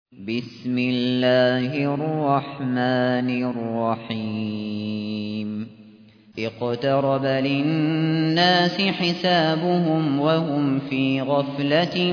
بسم الله الرحمن الرحيم اقترب للناس حسابهم وهم في غفلة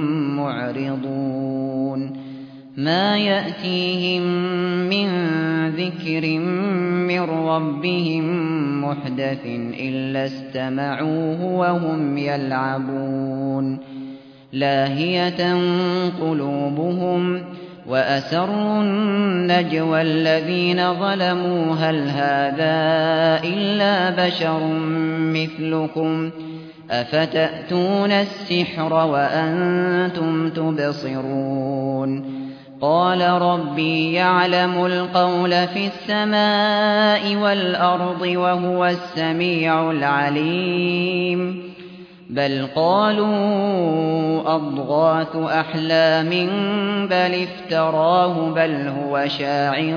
معرضون ما يأتيهم من ذكر من ربهم محدث إلا استمعوه وهم يلعبون لاهية قلوبهم وأسروا النجوى الذين ظلموا هل هذا إلا بشر مثلكم أفتأتون السحر وأنتم تبصرون قال ربي يعلم القول في السماء والأرض وهو السميع العليم بل قالوا أضغاث أحلام بل افتراه بل هو شاعر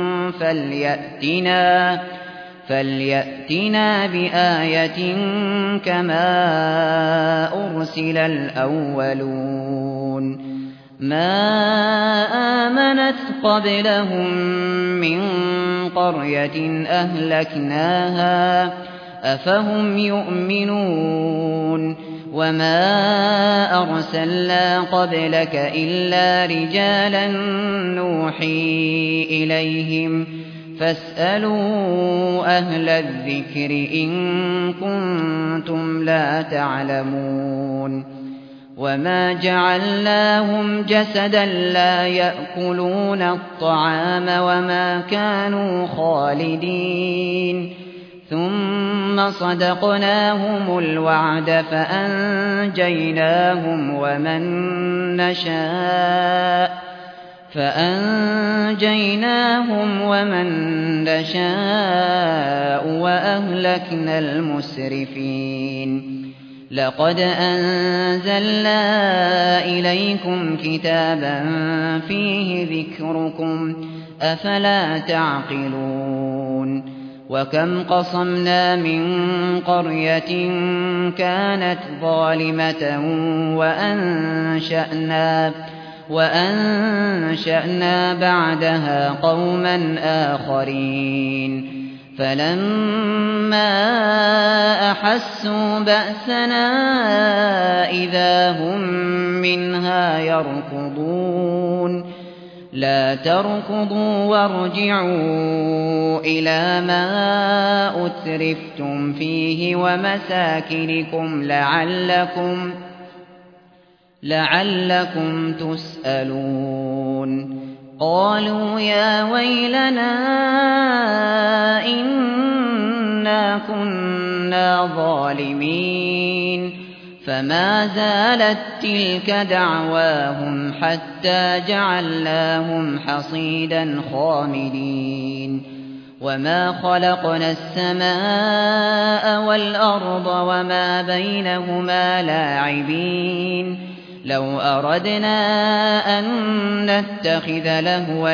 فليأتنا بآية كما أرسل الأولون ما آمنت قبلهم من قرية أهلكناها أفهم يؤمنون وما أرسلنا قبلك إلا رجالا نوحي إليهم فاسألوا أهل الذكر إن كنتم لا تعلمون وما جعلناهم جسدا لا يأكلون الطعام وما كانوا خالدين ثم صدقناهم الوعد فأنجيناهم ومن نشاء وأهلكنا المسرفين لقد أنزلنا إليكم كتابا فيه ذكركم أفلا تعقلون وكم قصمنا من قرية كانت ظالمة وأنشأنا بعدها قوما آخرين فلما أحسوا بأسنا إذا هم منها يركضون لا تركضوا وارجعوا إلى ما أترفتم فيه ومساكنكم لعلكم تسألون قالوا يا ويلنا إنا كنا ظالمين فما زالت تلك دعواهم حتى جعلناهم حصيدا خامدين وما خلقنا السماء والأرض وما بينهما لاعبين لو أردنا أن نتخذ لهوا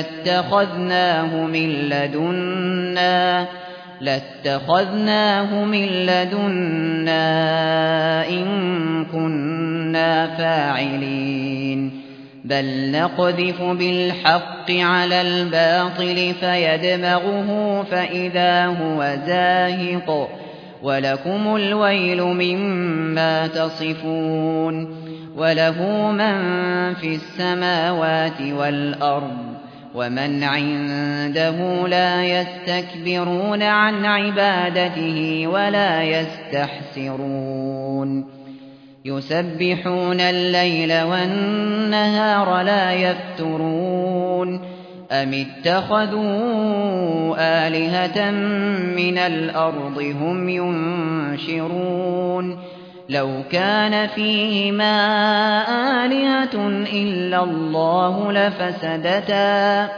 لاتخذناه من لدنا إن كنا فاعلين بل نقذف بالحق على الباطل فيدمغه فإذا هو زاهق ولكم الويل مما تصفون وله من في السماوات والأرض ومن عنده لا يستكبرون عن عبادته ولا يستحسرون يسبحون الليل والنهار لا يفترون أم اتخذوا آلهة من الأرض هم ينشرون لو كان فيهما آلهة إلا الله لفسدتا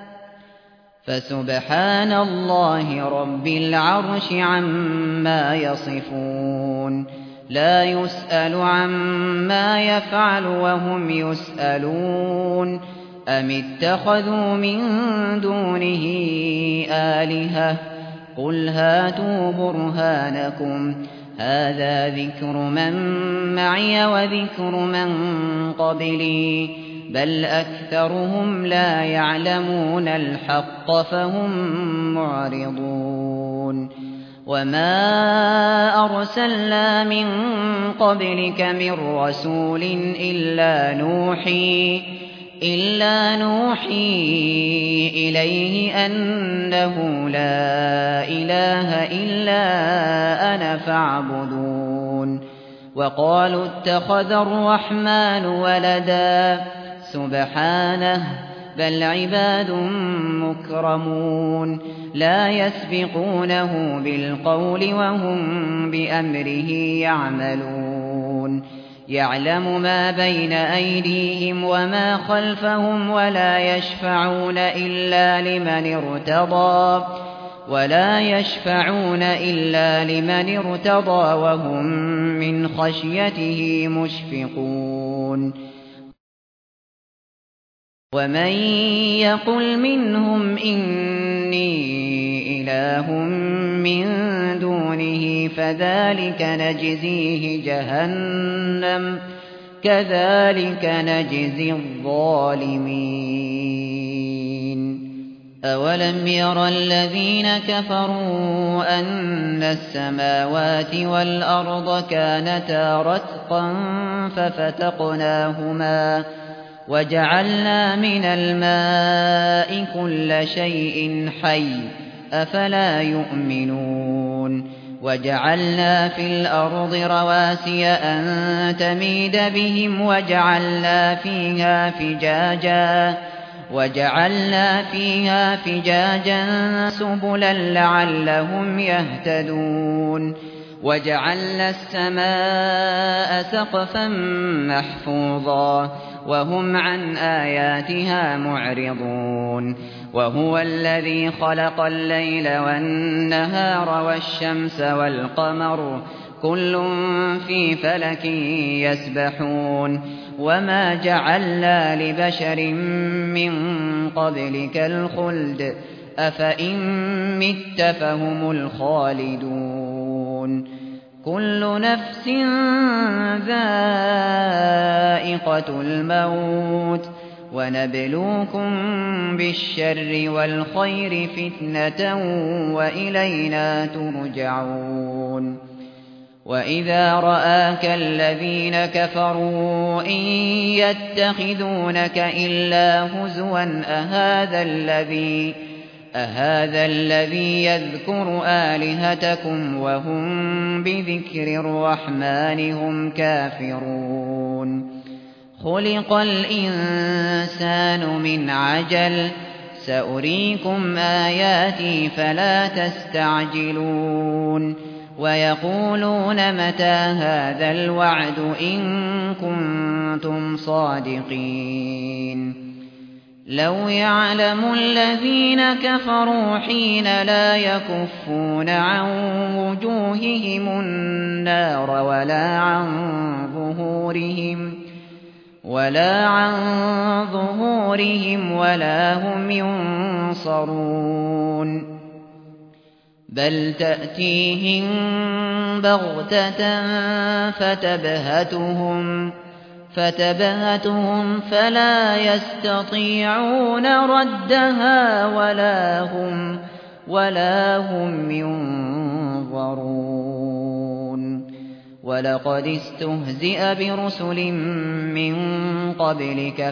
فسبحان الله رب العرش عما يصفون لا يسأل عما يفعل وهم يسألون أم اتخذوا من دونه آلهة قل هاتوا برهانكم هذا ذكر من معي وذكر من قبلي بل أكثرهم لا يعلمون الحق فهم معرضون وما أرسلنا من قبلك من رسول إلا نوحي إليه أنه لا إله إلا أنا فاعبدون وقالوا اتخذ الرحمن ولدا سبحانه بل عباد مكرمون لا يسبقونه بالقول وهم بأمره يعملون يعلم ما بين أيديهم وما خلفهم ولا يشفعون إلا لمن ارتضى وهم من خشيته مشفقون ومن يقل منهم إني إله من دونه فذلك نجزيه جهنم كذلك نجزي الظالمين أولم ير الذين كفروا أن السماوات والأرض كانتا رتقا ففتقناهما وجعلنا من الماء كل شيء حي أفلا يؤمنون وجعلنا في الأرض رواسي أن تميد بهم وجعلنا فيها فجاجا سبلا لعلهم يهتدون وجعلنا السماء سقفا محفوظا وهم عن آياتها معرضون وهو الذي خلق الليل والنهار والشمس والقمر كل في فلك يسبحون وما جعلنا لبشر من قبلك الخلد أفإن مت فهم الخالدون كل نفس ذائقة الموت ونبلوكم بالشر والخير فتنة وإلينا ترجعون وإذا رآك الذين كفروا إن يتخذونك إلا هزوا أهذا الذي يذكر آلهتكم وهم بذكر الرحمن هم كافرون خلق الإنسان من عجل سأريكم آياتي فلا تستعجلون ويقولون متى هذا الوعد إن كنتم صادقين لو يعلم الذين كفروا حين لا يكفون عن وجوههم النار ولا عن ظهورهم ولا هم ينصرون بل تأتيهم بغتة فتبهتهم فلا يستطيعون ردها ولا هم ينظرون ولقد استهزئ برسل من قبلك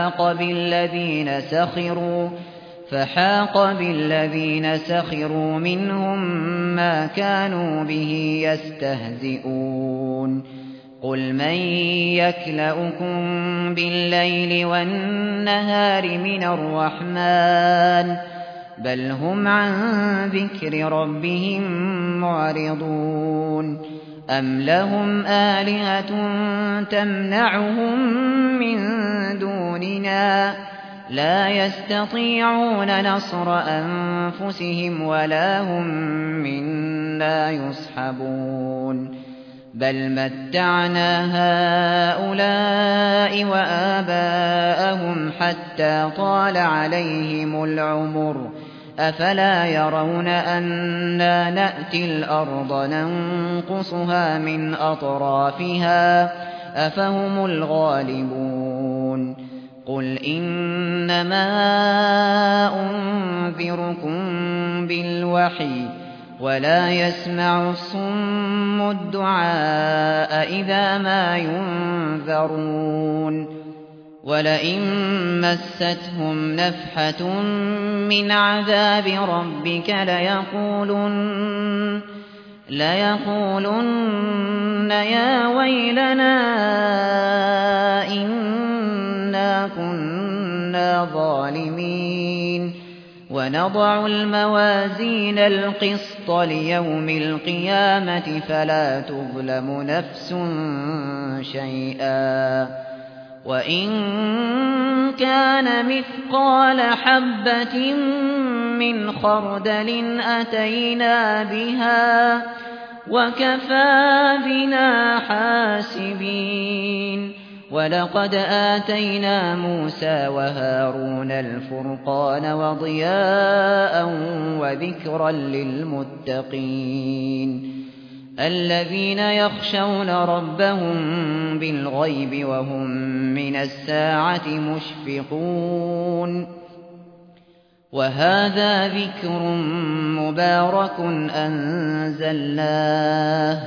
فحاق بالذين سخروا منهم ما كانوا به يستهزئون قل من يكلؤكم بالليل والنهار من الرحمن بل هم عن ذكر ربهم معرضون أم لهم آلهة تمنعهم من دوننا لا يستطيعون نصر أنفسهم ولا هم منا يصحبون بل متعنا هؤلاء وآباءهم حتى طال عليهم العمر أفلا يرون أنا نأتي الأرض ننقصها من أطرافها أفهم الغالبون قل إنما أنذركم بالوحي ولا يسمع الصم الدعاء إذا ما ينذرون ولئن مستهم نفحة من عذاب ربك ليقولن يا ويلنا إنا كنا ظالمين ونضع الموازين القسط ليوم القيامة فلا تظلم نفس شيئا وإن كان مثقال حبة من خردل أتينا بها وكفى بنا حاسبين ولقد آتينا موسى وهارون الفرقان وضياء وذكرا للمتقين الذين يخشون ربهم بالغيب وهم من الساعة مشفقون وهذا ذكر مبارك أنزلناه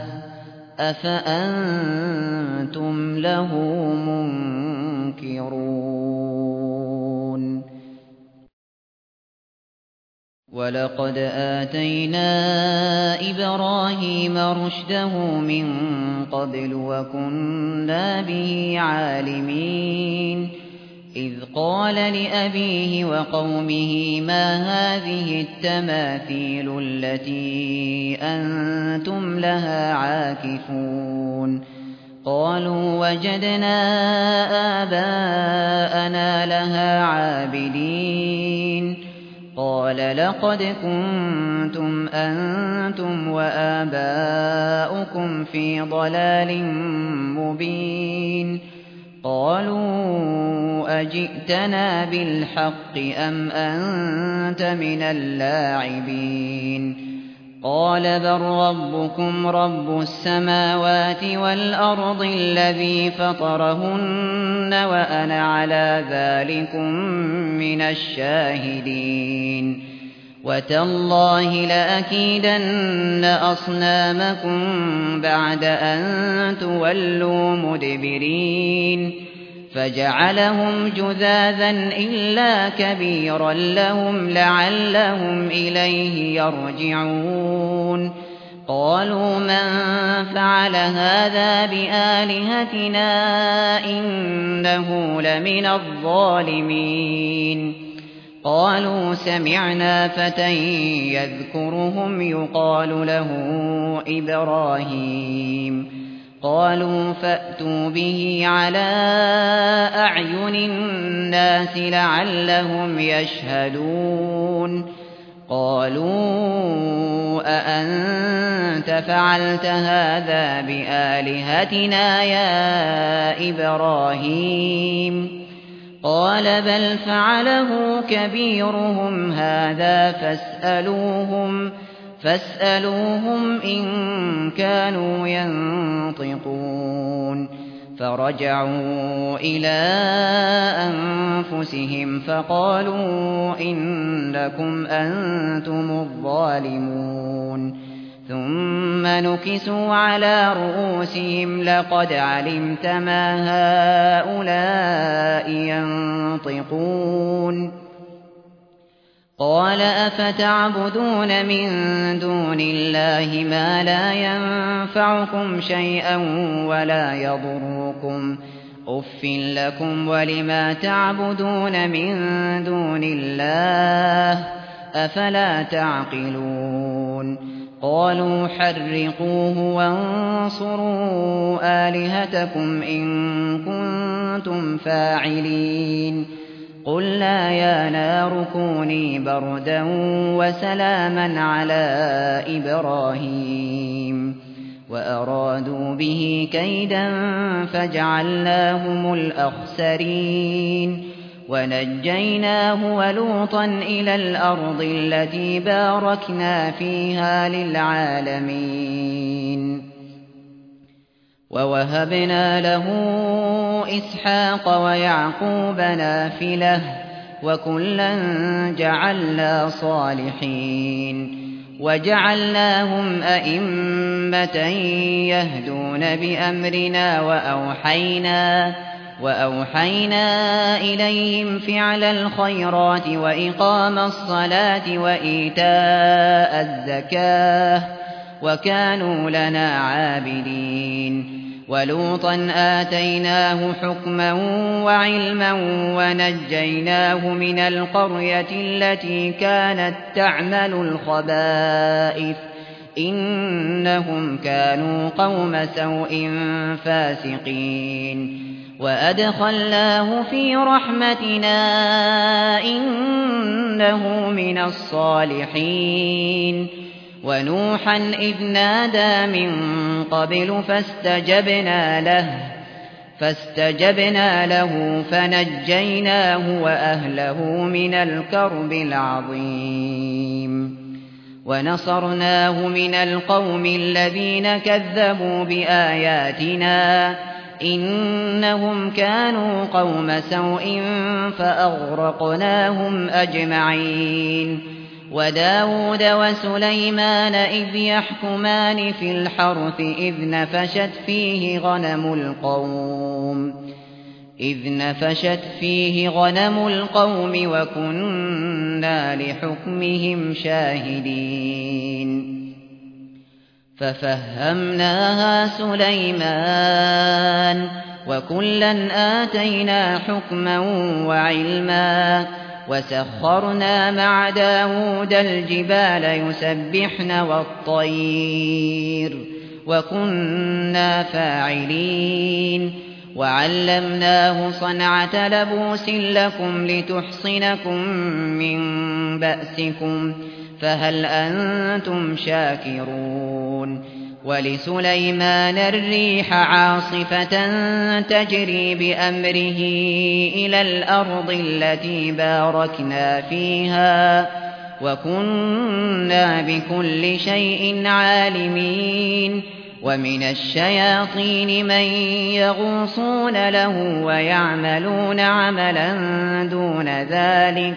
أفأنتم له منكرون ولقد آتينا إبراهيم رشده من قبل وكنا به عالمين إذ قال لأبيه وقومه ما هذه التماثيل التي أنتم لها عاكفون قالوا وجدنا آباءنا لها عابدين قال لقد كنتم أنتم وآباؤكم في ضلال مبين قالوا أجئتنا بالحق أم أنت من اللاعبين قال بل ربكم رب السماوات والأرض الذي فطرهن وأنا على ذلكم من الشاهدين وتالله لأكيدن أصنامكم بعد أن تولوا مدبرين فجعلهم جذاذا إلا كبيرا لهم لعلهم إليه يرجعون قالوا من فعل هذا بآلهتنا إنه لمن الظالمين قالوا سمعنا فتى يذكرهم يقال له إبراهيم قالوا فأتوا به على أعين الناس لعلهم يشهدون قالوا أأنت فعلت هذا بآلهتنا يا إبراهيم قال بل فعله كبيرهم هذا فاسألوهم إن كانوا ينطقون فرجعوا إلى أنفسهم فقالوا إنكم أنتم الظالمون ثم نكسوا على رؤوسهم لقد علمت ما هؤلاء ينطقون قال أفتعبدون من دون الله ما لا ينفعكم شيئا ولا يضركم أف لكم ولما تعبدون من دون الله أفلا تعقلون قالوا حرقوه وانصروا آلهتكم إن كنتم فاعلين قلنا يا نار كوني بردا وسلاما على إبراهيم وأرادوا به كيدا فجعلناهم الأخسرين ونجيناه ولوطا إلى الأرض التي باركنا فيها للعالمين ووهبنا له إسحاق ويعقوب نافلة وكلا جعلنا صالحين وجعلناهم أئمة يهدون بأمرنا وأوحينا إليهم فعل الخيرات وإقام الصلاة وإيتاء الزكاة وكانوا لنا عابدين ولوطا آتيناه حكما وعلما ونجيناه من القرية التي كانت تعمل الخبائث إنهم كانوا قوم سوء فاسقين وأدخلناه في رحمتنا إنه من الصالحين ونوحا إذ نادى من قبل فاستجبنا له فنجيناه وأهله من الكرب العظيم ونصرناه من القوم الذين كذبوا بآياتنا إنهم كانوا قوم سوء فأغرقناهم أجمعين وداود وسليمان إذ يحكمان في الحرث إذ نفشت فيه غنم القوم وكنا لحكمهم شاهدين ففهمناها سليمان وكلا آتينا حكما وعلما وسخرنا مع داود الجبال يسبحن والطير وكنا فاعلين وعلمناه صنعة لبوس لكم لتحصنكم من بأسكم فهل أنتم شاكرون ولسليمان الريح عاصفة تجري بأمره إلى الأرض التي باركنا فيها وكنا بكل شيء عالمين ومن الشياطين من يغوصون له ويعملون عملا دون ذلك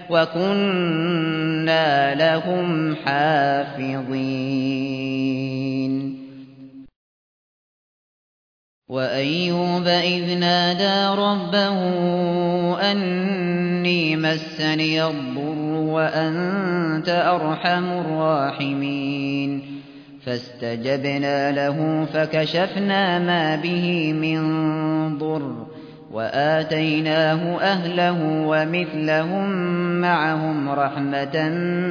وكنا لهم حافظين وأيوب إذ نادى ربه أني مسني الضر وأنت أرحم الراحمين فاستجبنا له فكشفنا ما به من ضر وآتيناه أهله ومثلهم معهم رحمة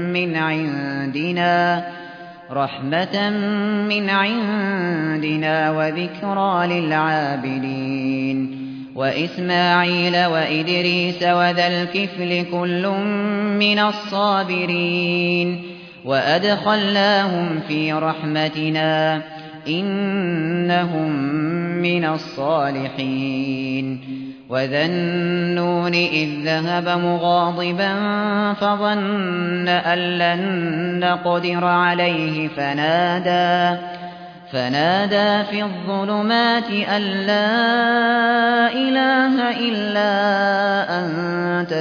من عندنا وذكرى للعابدين وإسماعيل وإدريس وذا الكفل كل من الصابرين وأدخلناهم في رحمتنا إنهم من الصالحين وذا النون إذ ذهب مغاضبا فظن أن لن نقدر عليه فنادى في الظلمات أن لا إله إلا أنت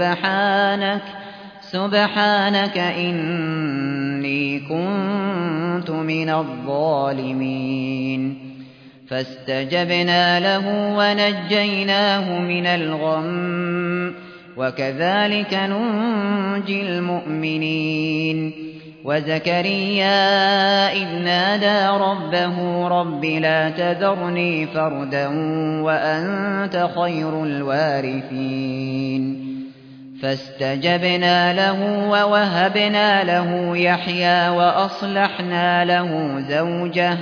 سبحانك إني كنت من الظالمين فاستجبنا له ونجيناه من الغم وكذلك ننجي المؤمنين وزكريا إذ نادى ربه رب لا تذرني فردا وأنت خير الوارثين فاستجبنا له ووهبنا له يحيى وأصلحنا له زوجه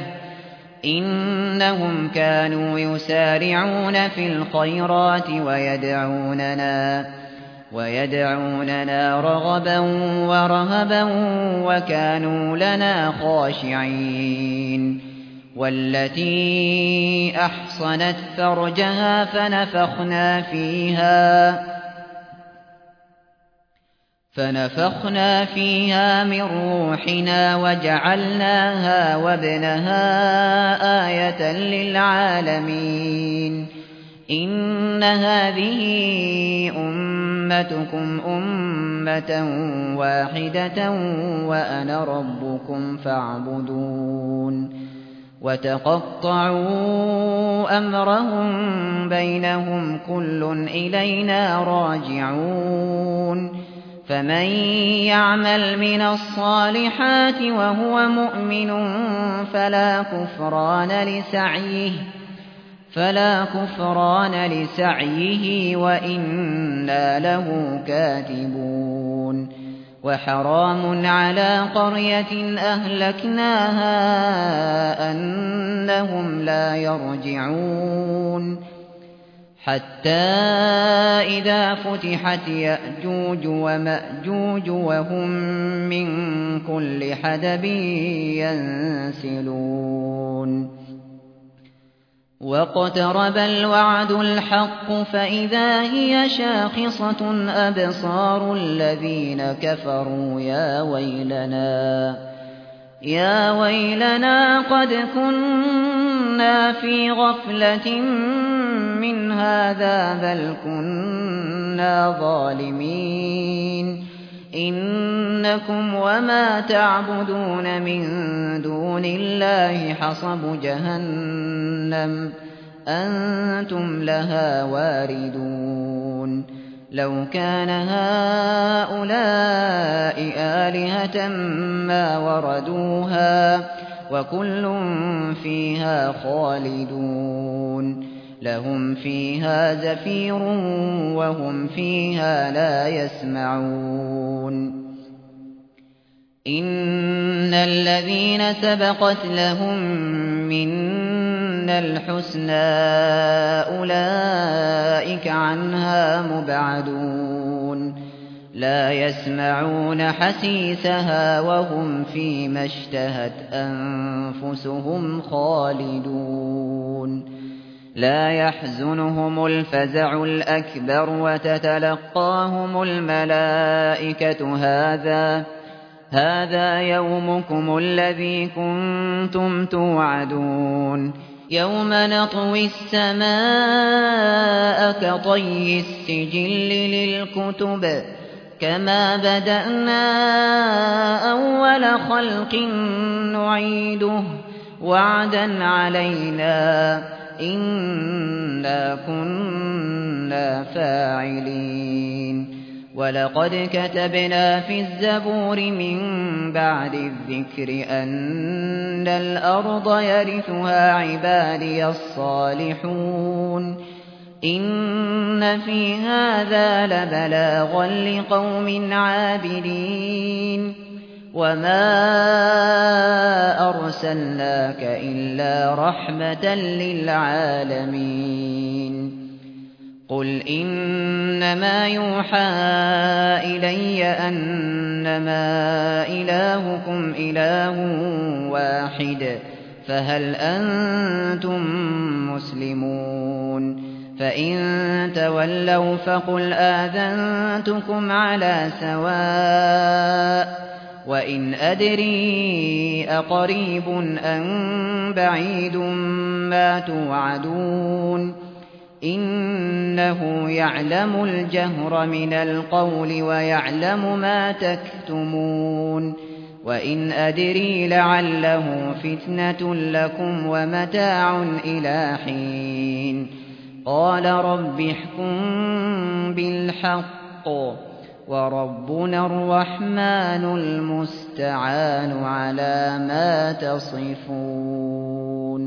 إنهم كانوا يسارعون في الخيرات ويدعوننا رغبا ورهبا وكانوا لنا خاشعين والتي أحصنت فرجها فنفخنا فيها من روحنا وجعلناها وابنها آية للعالمين إن هذه أمتكم أمة واحدة وأنا ربكم فاعبدون وتقطعوا أمرهم بينهم كل إلينا راجعون فمن يعمل من الصالحات وهو مؤمن فلا كفران لسعيه وإنا له كاتبون وحرام على قرية أهلكناها أنهم لا يرجعون حتى إذا فتحت يأجوج ومأجوج وهم من كل حدب ينسلون واقترب الوعد الحق فإذا هي شاخصة أبصار الذين كفروا يا ويلنا قد كنا في غفلة من هذا بل كنا ظالمين إنكم وما تعبدون من دون الله حصب جهنم أنتم لها واردون لو كان هؤلاء آلهة ما وردوها وكل فيها خالدون لهم فيها زفير وهم فيها لا يسمعون إن الذين سبقت لهم منا الحسنى أولئك عنها مبعدون لا يسمعون حسيسها وهم فيما اشتهت أنفسهم خالدون لا يحزنهم الفزع الأكبر وتتلقاهم الملائكة هذا يومكم الذي كنتم توعدون يوم نطوي السماء كطي السجل للكتب كما بدأنا أول خلق نعيده وعدا علينا إنا كنا فاعلين ولقد كتبنا في الزبور من بعد الذكر أن الأرض يرثها عبادي الصالحون إن في هذا لبلاغا لقوم عابدين وما أرسلناك إلا رحمة للعالمين قل إنما يوحى إلي أنما إلهكم إله واحد فهل أنتم مسلمون فإن تولوا فقل آذنتكم على سواء وإن أدري أقريب أم بعيد ما توعدون إنه يعلم الجهر من القول ويعلم ما تكتمون وإن أدري لعله فتنة لكم ومتاع إلى حين قال رب احكم بالحق وربنا الرحمن المستعان على ما تصفون